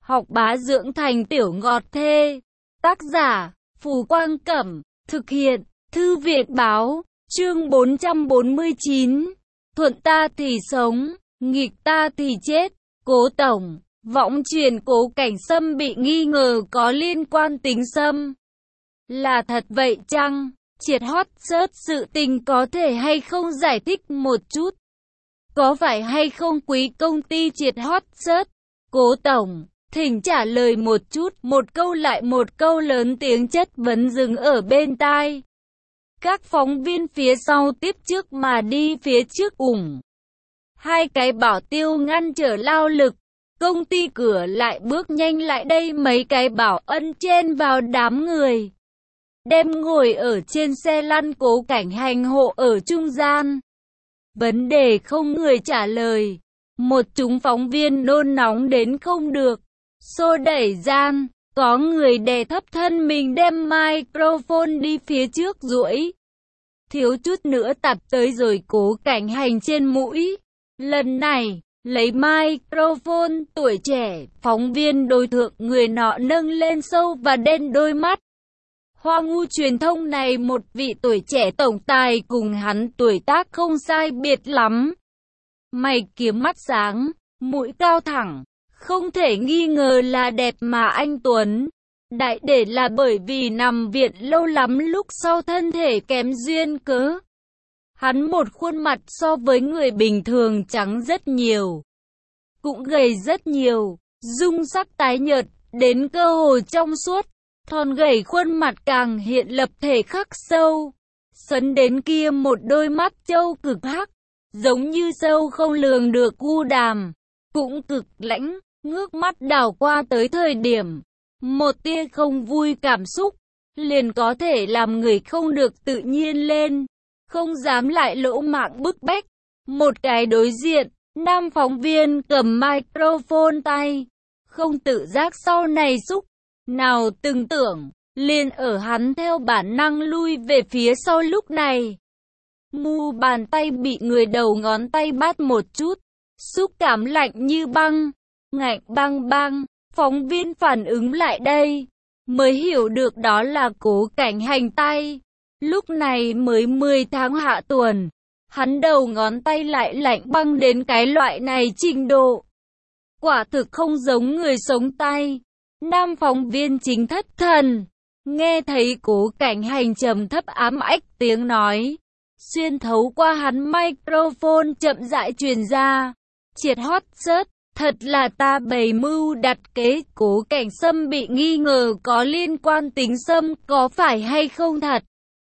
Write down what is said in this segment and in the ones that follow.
học bá dưỡng thành tiểu ngọt thê. Tác giả, Phù Quang Cẩm, thực hiện, Thư viện Báo, chương 449. Thuận ta thì sống, nghịch ta thì chết. Cố Tổng, võng truyền Cố Cảnh Sâm bị nghi ngờ có liên quan tính Sâm. Là thật vậy chăng? Triệt hót sớt sự tình có thể hay không giải thích một chút? Có phải hay không quý công ty triệt hót sớt? Cố Tổng, thỉnh trả lời một chút, một câu lại một câu lớn tiếng chất vấn dừng ở bên tai. Các phóng viên phía sau tiếp trước mà đi phía trước ủng. Hai cái bảo tiêu ngăn trở lao lực. Công ty cửa lại bước nhanh lại đây, mấy cái bảo ân chen vào đám người. Đem ngồi ở trên xe lăn Cố Cảnh Hành hộ ở trung gian. Vấn đề không người trả lời. Một chúng phóng viên nôn nóng đến không được. Xô đẩy gian, có người đè thấp thân mình đem microphone đi phía trước duỗi. Thiếu chút nữa tạt tới rồi Cố Cảnh Hành trên mũi. Lần này, lấy microphone, tuổi trẻ, phóng viên đối thượng người nọ nâng lên sâu và đen đôi mắt. Hoa ngu truyền thông này một vị tuổi trẻ tổng tài cùng hắn tuổi tác không sai biệt lắm. Mày kiếm mắt sáng, mũi cao thẳng, không thể nghi ngờ là đẹp mà anh Tuấn. Đại để là bởi vì nằm viện lâu lắm lúc sau thân thể kém duyên cớ. Hắn một khuôn mặt so với người bình thường trắng rất nhiều, cũng gầy rất nhiều, dung sắc tái nhợt, đến cơ hồ trong suốt. Thon gầy khuôn mặt càng hiện lập thể khắc sâu, sấn đến kia một đôi mắt trâu cực hắc, giống như sâu không lường được u đàm, cũng cực lãnh, ngước mắt đảo qua tới thời điểm, một tia không vui cảm xúc, liền có thể làm người không được tự nhiên lên, không dám lại lỗ mạng bức bách. Một cái đối diện, nam phóng viên cầm microphone tay, không tự giác sau này xúc. Nào từng tưởng, liền ở hắn theo bản năng lui về phía sau lúc này. Mu bàn tay bị người đầu ngón tay bắt một chút, xúc cảm lạnh như băng, ngạnh băng băng, phóng viên phản ứng lại đây, mới hiểu được đó là Cố Cảnh Hành tay. Lúc này mới 10 tháng hạ tuần, hắn đầu ngón tay lại lạnh băng đến cái loại này trình độ. Quả thực không giống người sống tay. Nam phóng viên chính thất thần, nghe thấy Cố Cảnh Hành trầm thấp ám ách tiếng nói, xuyên thấu qua hắn microphone chậm rãi truyền ra. Triệt hót sớt, thật là ta bày mưu đặt kế. Cố Cảnh Sâm bị nghi ngờ có liên quan tính Sâm, có phải hay không thật?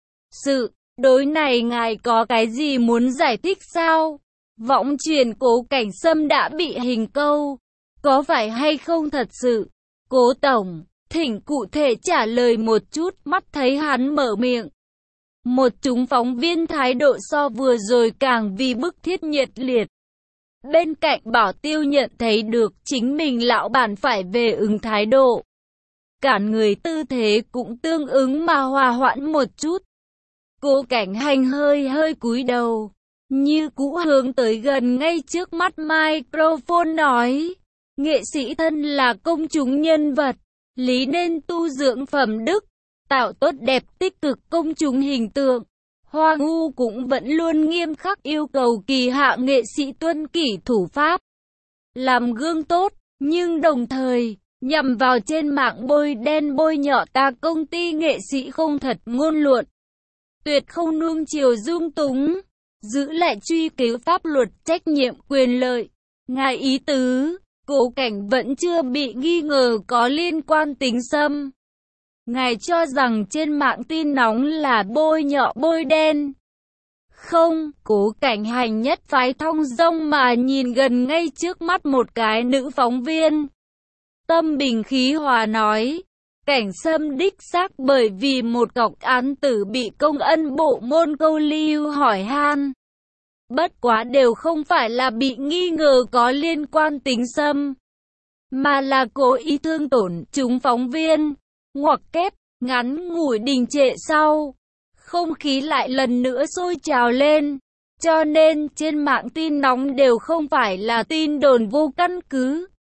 Sự đối này ngài có cái gì muốn giải thích sao? Võng truyền Cố Cảnh Sâm đã bị hình câu, có phải hay không thật sự? Cố Tổng, thỉnh cụ thể trả lời một chút. Mắt thấy hắn mở miệng, một chúng phóng viên thái độ so vừa rồi càng vì bức thiết nhiệt liệt. Bên cạnh bảo tiêu nhận thấy được chính mình lão bản phải về ứng thái độ, cản người tư thế cũng tương ứng mà hòa hoãn một chút. Cố Cảnh Hành hơi cúi đầu, như cũ hướng tới gần ngay trước mắt microphone nói. Nghệ sĩ thân là công chúng nhân vật, lý nên tu dưỡng phẩm đức, tạo tốt đẹp tích cực công chúng hình tượng. Hoa ngu cũng vẫn luôn nghiêm khắc yêu cầu kỳ hạ nghệ sĩ tuân kỷ thủ pháp, làm gương tốt, nhưng đồng thời, nhằm vào trên mạng bôi đen bôi nhọ ta công ty nghệ sĩ không thật ngôn luận. Tuyệt không nuông chiều dung túng, giữ lại truy cứu pháp luật trách nhiệm quyền lợi. Ngài ý tứ, Cố Cảnh vẫn chưa bị nghi ngờ có liên quan tính Sâm. Ngài cho rằng trên mạng tin nóng là bôi nhọ bôi đen. Không, Cố Cảnh Hành nhất phái thong dong mà nhìn gần ngay trước mắt một cái nữ phóng viên. Tâm bình khí hòa nói, Cảnh Sâm đích xác bởi vì một cọc án tử bị công ân bộ môn câu lưu hỏi han. Bất quá đều không phải là bị nghi ngờ có liên quan tính Sâm, mà là cố ý thương tổn chúng phóng viên. Ngoặc kép, ngắn ngủi đình trệ sau, không khí lại lần nữa sôi trào lên. Cho nên trên mạng tin nóng đều không phải là tin đồn vô căn cứ.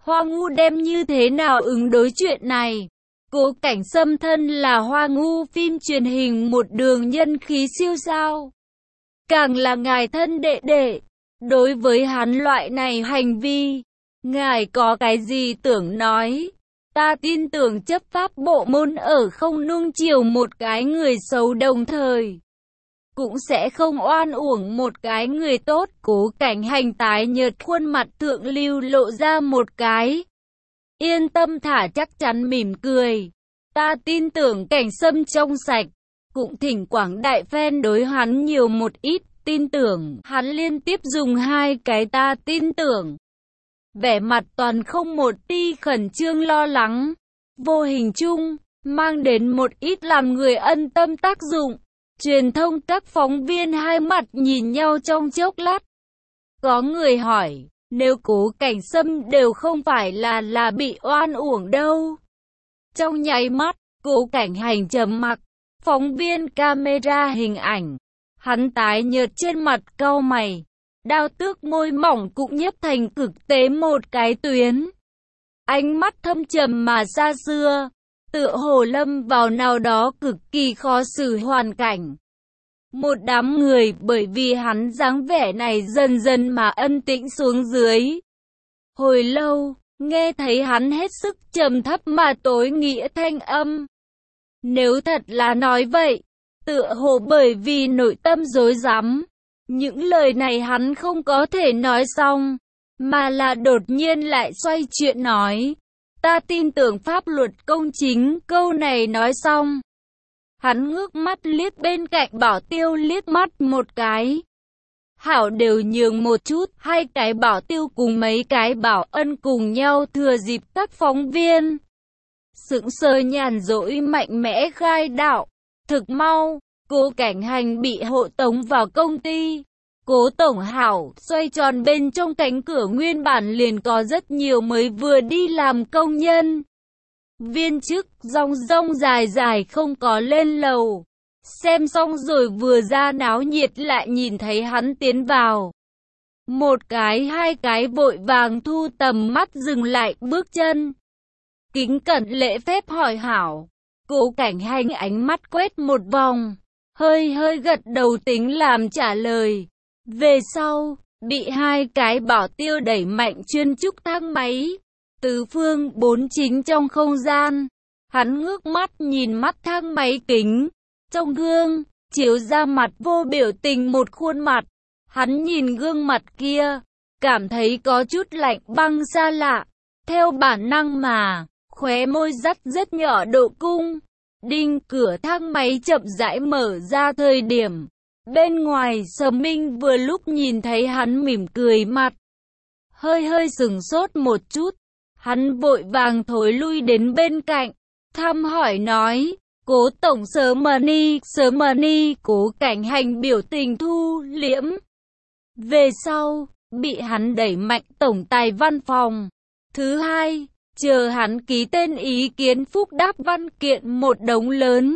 Hoa Ngu đem như thế nào ứng đối chuyện này? Cố Cảnh Sâm thân là Hoa Ngu phim truyền hình một đường nhân khí siêu sao. Càng là ngài thân đệ đệ. Đối với hắn loại này hành vi, ngài có cái gì tưởng nói? Ta tin tưởng chấp pháp bộ môn ở không nuông chiều một cái người xấu đồng thời cũng sẽ không oan uổng một cái người tốt. Cố Cảnh Hành tái nhợt khuôn mặt thượng lưu lộ ra một cái yên tâm thả chắc chắn mỉm cười. Ta tin tưởng Cảnh Sâm trong sạch, cũng thỉnh quảng đại fan đối hắn nhiều một ít, tin tưởng hắn liên tiếp dùng hai cái ta tin tưởng. Vẻ mặt toàn không một ti khẩn trương lo lắng, vô hình chung mang đến một ít làm người ân tâm tác dụng. Truyền thông các phóng viên hai mặt nhìn nhau trong chốc lát. Có người hỏi, nếu Cố Cảnh Sâm đều không phải là bị oan uổng đâu. Trong nháy mắt, Cố Cảnh Hành trầm mặc, phóng viên camera hình ảnh, hắn tái nhợt trên mặt cau mày, đao tước môi mỏng cũng nhấp thành cực tế một cái tuyến. Ánh mắt thâm trầm mà xa xưa, tựa hồ lâm vào nào đó cực kỳ khó xử hoàn cảnh. Một đám người bởi vì hắn dáng vẻ này dần dần mà ân tĩnh xuống dưới. Hồi lâu, nghe thấy hắn hết sức trầm thấp mà tối nghĩa thanh âm. Nếu thật là nói vậy, tựa hồ bởi vì nội tâm rối rắm, những lời này hắn không có thể nói xong, mà là đột nhiên lại xoay chuyện nói. Ta tin tưởng pháp luật công chính, câu này nói xong. Hắn ngước mắt liếc bên cạnh Bảo Tiêu liếc mắt một cái. Hảo đều nhường một chút, hai cái Bảo Tiêu cùng mấy cái Bảo Ân cùng nhau thừa dịp các phóng viên. Sững sờ nhàn rỗi mạnh mẽ khai đạo. Thực mau, Cố Cảnh Hành bị hộ tống vào công ty. Cố Tổng Hảo xoay tròn bên trong cánh cửa nguyên bản liền có rất nhiều mới vừa đi làm công nhân. Viên chức rong rong dài dài không có lên lầu. Xem xong rồi vừa ra náo nhiệt lại nhìn thấy hắn tiến vào. Một cái hai cái vội vàng thu tầm mắt dừng lại bước chân. Kính cẩn lễ phép hỏi hảo. Cố Cảnh Hành ánh mắt quét một vòng, hơi gật đầu tính làm trả lời. Về sau, bị hai cái Bảo Tiêu đẩy mạnh chuyên trúc thang máy. Tứ phương bốn chính trong không gian, hắn ngước mắt nhìn mắt thang máy kính. Trong gương, chiếu ra mặt vô biểu tình một khuôn mặt. Hắn nhìn gương mặt kia, cảm thấy có chút lạnh băng xa lạ. Theo bản năng mà, khóe môi dắt rất nhỏ độ cung. Đinh, cửa thang máy chậm rãi mở ra thời điểm. Bên ngoài Sở Minh vừa lúc nhìn thấy hắn mỉm cười mặt. Hơi sừng sốt một chút. Hắn vội vàng thối lui đến bên cạnh. Thăm hỏi nói. Cố Tổng Sở Mani. Cố Cảnh Hành biểu tình thu liễm. Về sau, bị hắn đẩy mạnh tổng tài văn phòng. Thứ hai, chờ hắn ký tên ý kiến phúc đáp văn kiện một đống lớn.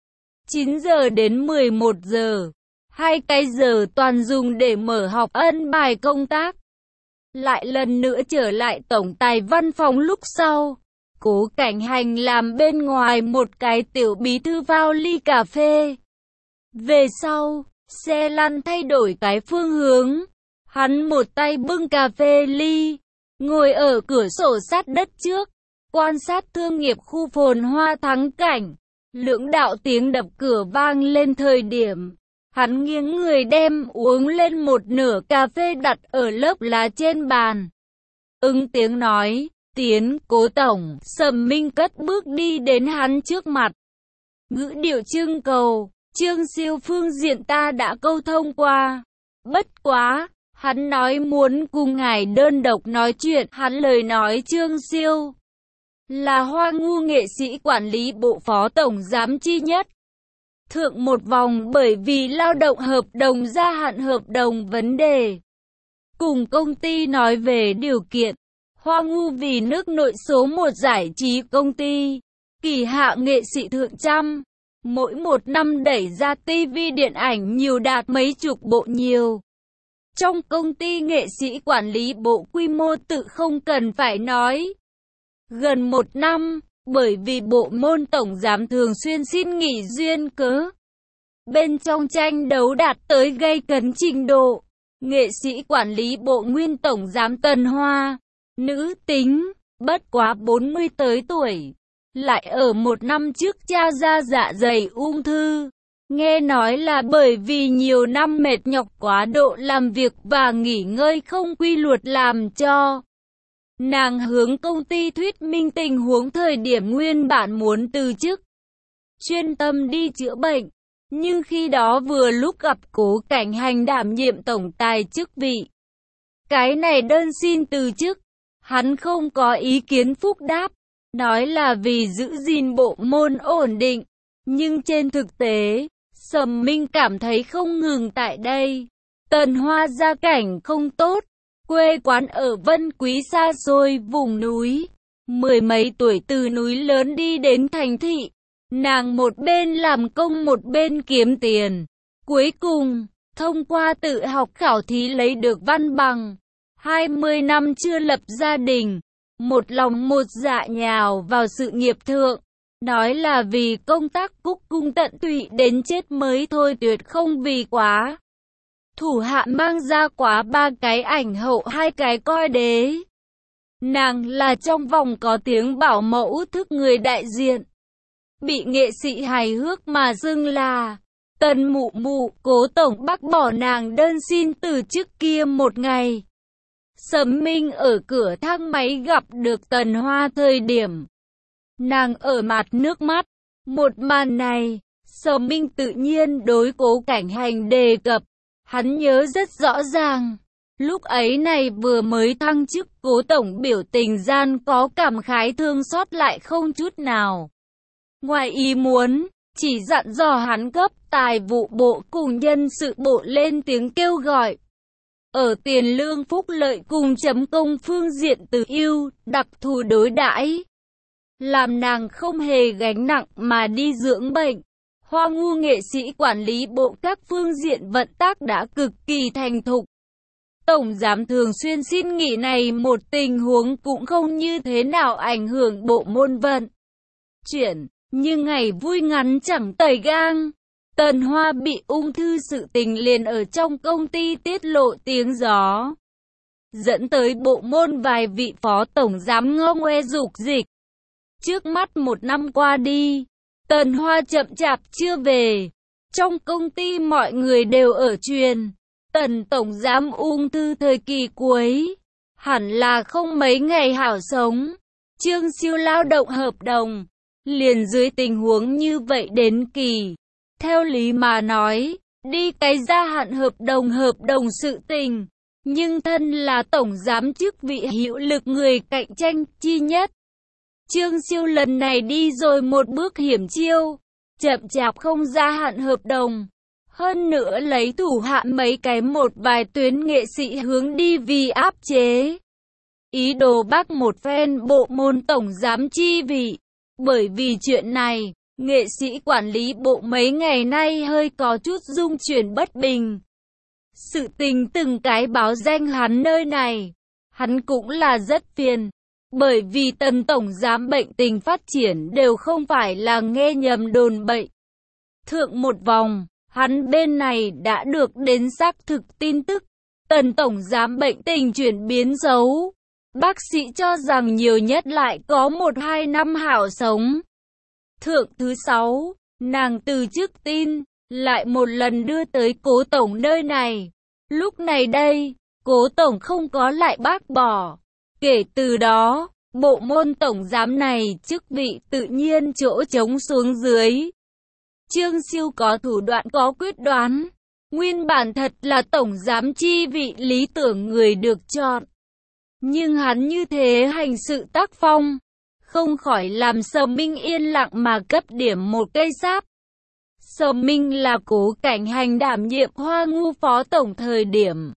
9 giờ đến 11 giờ. 2 cái giờ toàn dùng để mở họp ân bài công tác. Lại lần nữa trở lại tổng tài văn phòng lúc sau. Cố Cảnh Hành làm bên ngoài một cái tiểu bí thư vào ly cà phê. Về sau, xe lăn thay đổi cái phương hướng. Hắn một tay bưng cà phê ly, ngồi ở cửa sổ sát đất trước, quan sát thương nghiệp khu phồn hoa thắng cảnh. Lưỡng đạo tiếng đập cửa vang lên thời điểm. Hắn nghiêng người đem uống lên một nửa cà phê đặt ở lớp lá trên bàn. Ứng tiếng nói, tiến. Cố Tổng. Sầm Minh cất bước đi đến hắn trước mặt. Ngữ điệu trưng cầu, Trương Siêu phương diện ta đã câu thông qua. Bất quá, hắn nói muốn cùng ngài đơn độc nói chuyện. Hắn lời nói Trương Siêu là Hoa Ngu nghệ sĩ quản lý bộ phó tổng giám chi nhất. Thượng một vòng bởi vì lao động hợp đồng gia hạn hợp đồng vấn đề. Cùng công ty nói về điều kiện. Hoa Ngu vì nước nội số 1 giải trí công ty. Kỳ hạ nghệ sĩ thượng trăm. Mỗi một năm đẩy ra TV điện ảnh nhiều đạt mấy chục bộ nhiều. Trong công ty nghệ sĩ quản lý bộ quy mô tự không cần phải nói. Gần 1 năm, bởi vì bộ môn tổng giám thường xuyên xin nghỉ duyên cớ. Bên trong tranh đấu đạt tới gay cấn trình độ. Nghệ sĩ quản lý bộ nguyên tổng giám Tần Hoa, nữ tính, bất quá 40 tới tuổi, lại ở 1 năm trước trao ra dạ dày ung thư. Nghe nói là bởi vì nhiều năm mệt nhọc quá độ làm việc và nghỉ ngơi không quy luật làm cho nàng hướng công ty thuyết minh tình huống thời điểm nguyên bản muốn từ chức, chuyên tâm đi chữa bệnh. Nhưng khi đó vừa lúc gặp Cố Cảnh Hành đảm nhiệm tổng tài chức vị. Cái này đơn xin từ chức, hắn không có ý kiến phúc đáp, nói là vì giữ gìn bộ môn ổn định. Nhưng trên thực tế, Sầm Minh cảm thấy không ngừng tại đây. Tần Hoa gia cảnh không tốt, quê quán ở Vân Quý xa xôi vùng núi. 10 mấy tuổi từ núi lớn đi đến thành thị. Nàng một bên làm công một bên kiếm tiền. Cuối cùng, thông qua tự học khảo thí lấy được văn bằng. 20 năm chưa lập gia đình, một lòng một dạ nhào vào sự nghiệp thượng. Nói là vì công tác cúc cung tận tụy đến chết mới thôi, tuyệt không vì quá. Thủ hạ mang ra quá 3 cái ảnh hậu 2 cái coi đế. Nàng là trong vòng có tiếng bảo mẫu thức người đại diện. Bị nghệ sĩ hài hước mà xưng là Tần Mụ Mụ. Cố tổng bác bỏ nàng đơn xin từ chức kia một ngày. Sầm Minh ở cửa thang máy gặp được Tần Hoa thời điểm nàng ở mặt nước mắt. Một màn này, Sầm Minh tự nhiên đối Cố Cảnh Hành đề cập. Hắn nhớ rất rõ ràng. Lúc ấy này vừa mới thăng chức, Cố tổng biểu tình gian có cảm khái thương xót lại không chút nào ngoài ý muốn, chỉ dặn dò hắn cấp tài vụ bộ cùng nhân sự bộ lên tiếng kêu gọi. Ở tiền lương phúc lợi cùng chấm công phương diện từ ưu, đặc thù đối đãi, làm nàng không hề gánh nặng mà đi dưỡng bệnh. Hoa Ngu nghệ sĩ quản lý bộ các phương diện vận tác đã cực kỳ thành thục. Tổng giám thường xuyên xin nghỉ này một tình huống cũng không như thế nào ảnh hưởng bộ môn vận chuyển. Nhưng ngày vui ngắn chẳng tẩy gang. Tần Hoa bị ung thư, sự tình liền ở trong công ty tiết lộ tiếng gió, dẫn tới bộ môn vài vị phó tổng giám ngô ngoe dục dịch. Trước mắt 1 năm qua đi, Tần Hoa chậm chạp chưa về. Trong công ty mọi người đều ở truyền Tần tổng giám ung thư thời kỳ cuối, hẳn là không mấy ngày hảo sống. Trương Siêu lao động hợp đồng, liền dưới tình huống như vậy đến kỳ. Theo lý mà nói, đi cái gia hạn hợp đồng sự tình. Nhưng thân là tổng giám chức vị hữu lực người cạnh tranh chi nhất. Trương Siêu lần này đi rồi một bước hiểm chiêu, chậm chạp không gia hạn hợp đồng. Hơn nữa lấy thủ hạ mấy cái một vài tuyến nghệ sĩ hướng đi vì áp chế. Ý đồ bác một phen bộ môn tổng giám chi vị. Bởi vì chuyện này, nghệ sĩ quản lý bộ mấy ngày nay hơi có chút rung chuyển bất bình. Sự tình từng cái báo danh hắn nơi này, hắn cũng là rất phiền. Bởi vì Tần tổng giám bệnh tình phát triển đều không phải là nghe nhầm đồn bậy. Thượng một vòng, hắn bên này đã được đến xác thực tin tức. Tần tổng giám bệnh tình chuyển biến xấu. Bác sĩ cho rằng nhiều nhất lại có 1-2 năm hảo sống. Thượng thứ 6, nàng từ chức tin, lại một lần đưa tới Cố tổng nơi này. Lúc này đây, Cố tổng không có lại bác bỏ. Kể từ đó, bộ môn tổng giám này chức vị tự nhiên chỗ trống xuống dưới. Trương Siêu có thủ đoạn có quyết đoán. Nguyên bản thật là tổng giám chi vị lý tưởng người được chọn. Nhưng hắn như thế hành sự tác phong, không khỏi làm Sầm Minh yên lặng mà cấp điểm một cây sáp. Sầm Minh là Cố Cảnh Hành đảm nhiệm Hoa Ngu phó tổng thời điểm,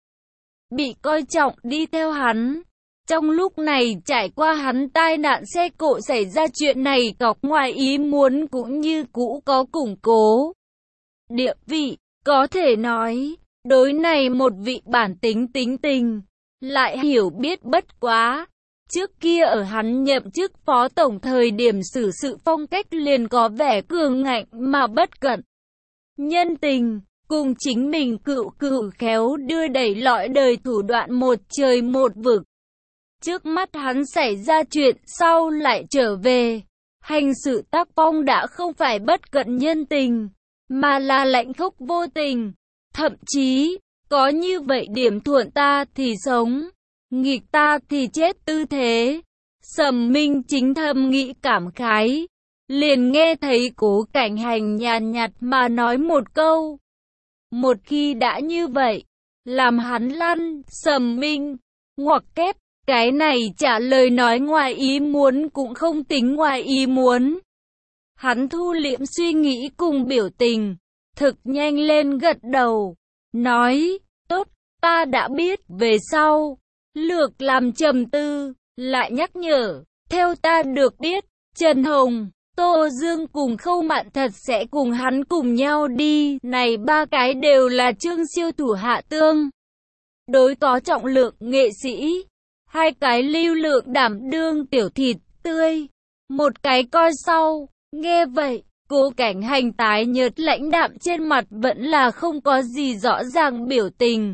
bị coi trọng đi theo hắn. Trong lúc này trải qua hắn tai nạn xe cộ xảy ra chuyện này, cọc ngoài ý muốn cũng như cũ có củng cố địa vị. Có thể nói, Đối này một vị bản tính tính tình, lại hiểu biết bất quá. Trước kia ở hắn nhậm chức phó tổng thời điểm xử sự phong cách liền có vẻ cường ngạnh mà bất cẩn. Nhân tình, cùng chính mình cựu khéo đưa đẩy lõi đời thủ đoạn một trời một vực. Trước mắt hắn xảy ra chuyện sau lại trở về. Hành sự tác phong đã không phải bất cận nhân tình, mà là lạnh khốc vô tình. Thậm chí, có như vậy điểm thuận ta thì sống, nghịch ta thì chết tư thế. Sầm Minh chính thầm nghĩ cảm khái, liền nghe thấy Cố Cảnh Hành nhàn nhạt mà nói một câu. Một khi đã như vậy, làm hắn lăn. Sầm Minh ngoặc kép, cái này trả lời nói ngoài ý muốn cũng không tính ngoài ý muốn. Hắn thu liễm suy nghĩ cùng biểu tình, thực nhanh lên gật đầu, nói, tốt, ta đã biết. Về sau, lược làm trầm tư, lại nhắc nhở, theo ta được biết, Trần Hồng, Tô Dương cùng Khâu Mạn Thật sẽ cùng hắn cùng nhau đi. Này ba cái đều là Trương siêu thủ hạ tương đối có trọng lượng nghệ sĩ, hai cái lưu lượng đảm đương tiểu thịt tươi, một cái coi sau. Nghe vậy, Cố Cảnh Hành tái nhợt lãnh đạm trên mặt vẫn là không có gì rõ ràng biểu tình.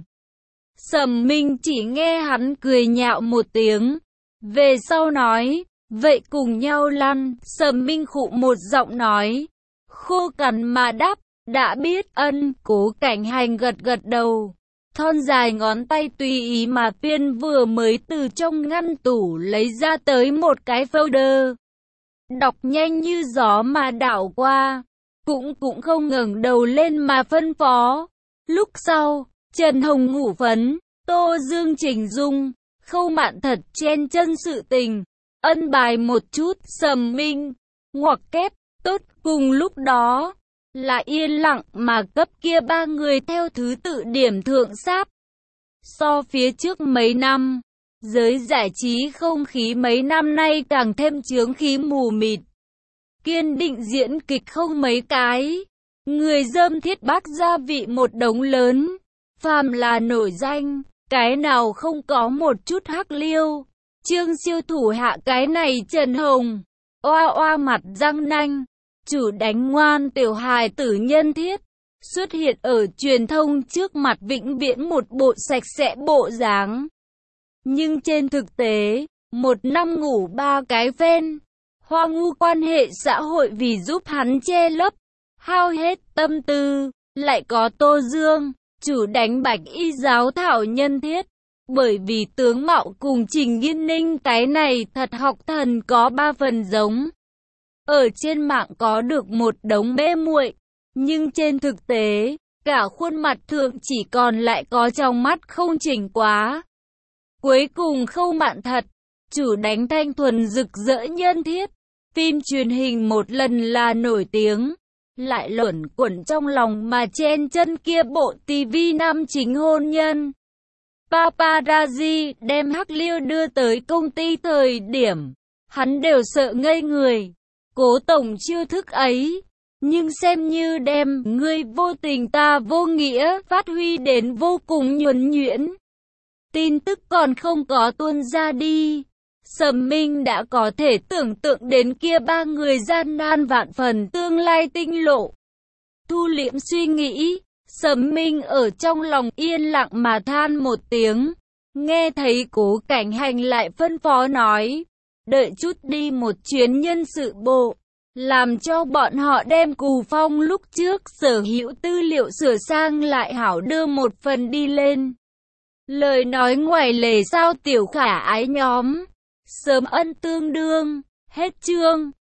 Sầm Minh chỉ nghe hắn cười nhạo một tiếng, về sau nói, vậy cùng nhau lăn. Sầm Minh khụ một giọng nói, khô cằn mà đáp, đã biết. Ân. Cố Cảnh Hành gật gật đầu, thon dài ngón tay tùy ý mà phiên vừa mới từ trong ngăn tủ lấy ra tới một cái folder. Đọc nhanh như gió mà đảo qua, cũng không ngẩng đầu lên mà phân phó. Lúc sau, Trần Hồng ngủ phấn, Tô Dương chỉnh dung, Khâu Mạn Thật chen chân sự tình, ân bài một chút. Sầm Minh ngoặc kép, tốt. Cùng lúc đó, là yên lặng mà cấp kia ba người theo thứ tự điểm thượng sáp. So phía trước mấy năm, giới giải trí không khí mấy năm nay càng thêm chướng khí mù mịt. Kiên định diễn kịch không mấy cái, người dơm thiết bác gia vị một đống lớn, phàm là nổi danh, cái nào không có một chút hắc liêu. Trương siêu thủ hạ cái này Trần Hồng, oa oa mặt răng nanh, chủ đánh ngoan tiểu hài tử nhân thiết, xuất hiện ở truyền thông trước mặt vĩnh viễn một bộ sạch sẽ bộ dáng. Nhưng trên thực tế, một năm ngủ ba cái phen, hoang ngu quan hệ xã hội vì giúp hắn che lấp, hao hết tâm tư. Lại có Tô Dương, chủ đánh bạch y giáo thảo nhân thiết, bởi vì tướng mạo cùng Trình Nghiên Ninh cái này thật học thần có ba phần giống. Ở trên mạng có được một đống mê muội, nhưng trên thực tế, cả khuôn mặt thượng chỉ còn lại có trong mắt không chỉnh quá. Cuối cùng Khâu Mạn Thật, chủ đánh thanh thuần rực rỡ nhân thiết, phim truyền hình một lần là nổi tiếng, lại luẩn quẩn trong lòng mà chen chân kia bộ TV nam chính hôn nhân. Paparazzi đem hắc liêu đưa tới công ty thời điểm, hắn đều sợ ngây người. Cố tổng chiêu thức ấy, nhưng xem như đem ngươi vô tình ta vô nghĩa phát huy đến vô cùng nhuần nhuyễn. Tin tức còn không có tuôn ra đi, Sầm Minh đã có thể tưởng tượng đến kia ba người gian nan vạn phần tương lai tinh lộ. Thu liễm suy nghĩ, Sầm Minh ở trong lòng yên lặng mà than một tiếng, nghe thấy Cố Cảnh Hành lại phân phó nói, đợi chút đi một chuyến nhân sự bộ, làm cho bọn họ đem Cù Phong lúc trước sở hữu tư liệu sửa sang lại hảo đưa một phần đi lên. Lời nói ngoài lề sao tiểu khả ái nhóm, sớm ân tương đương, hết chương.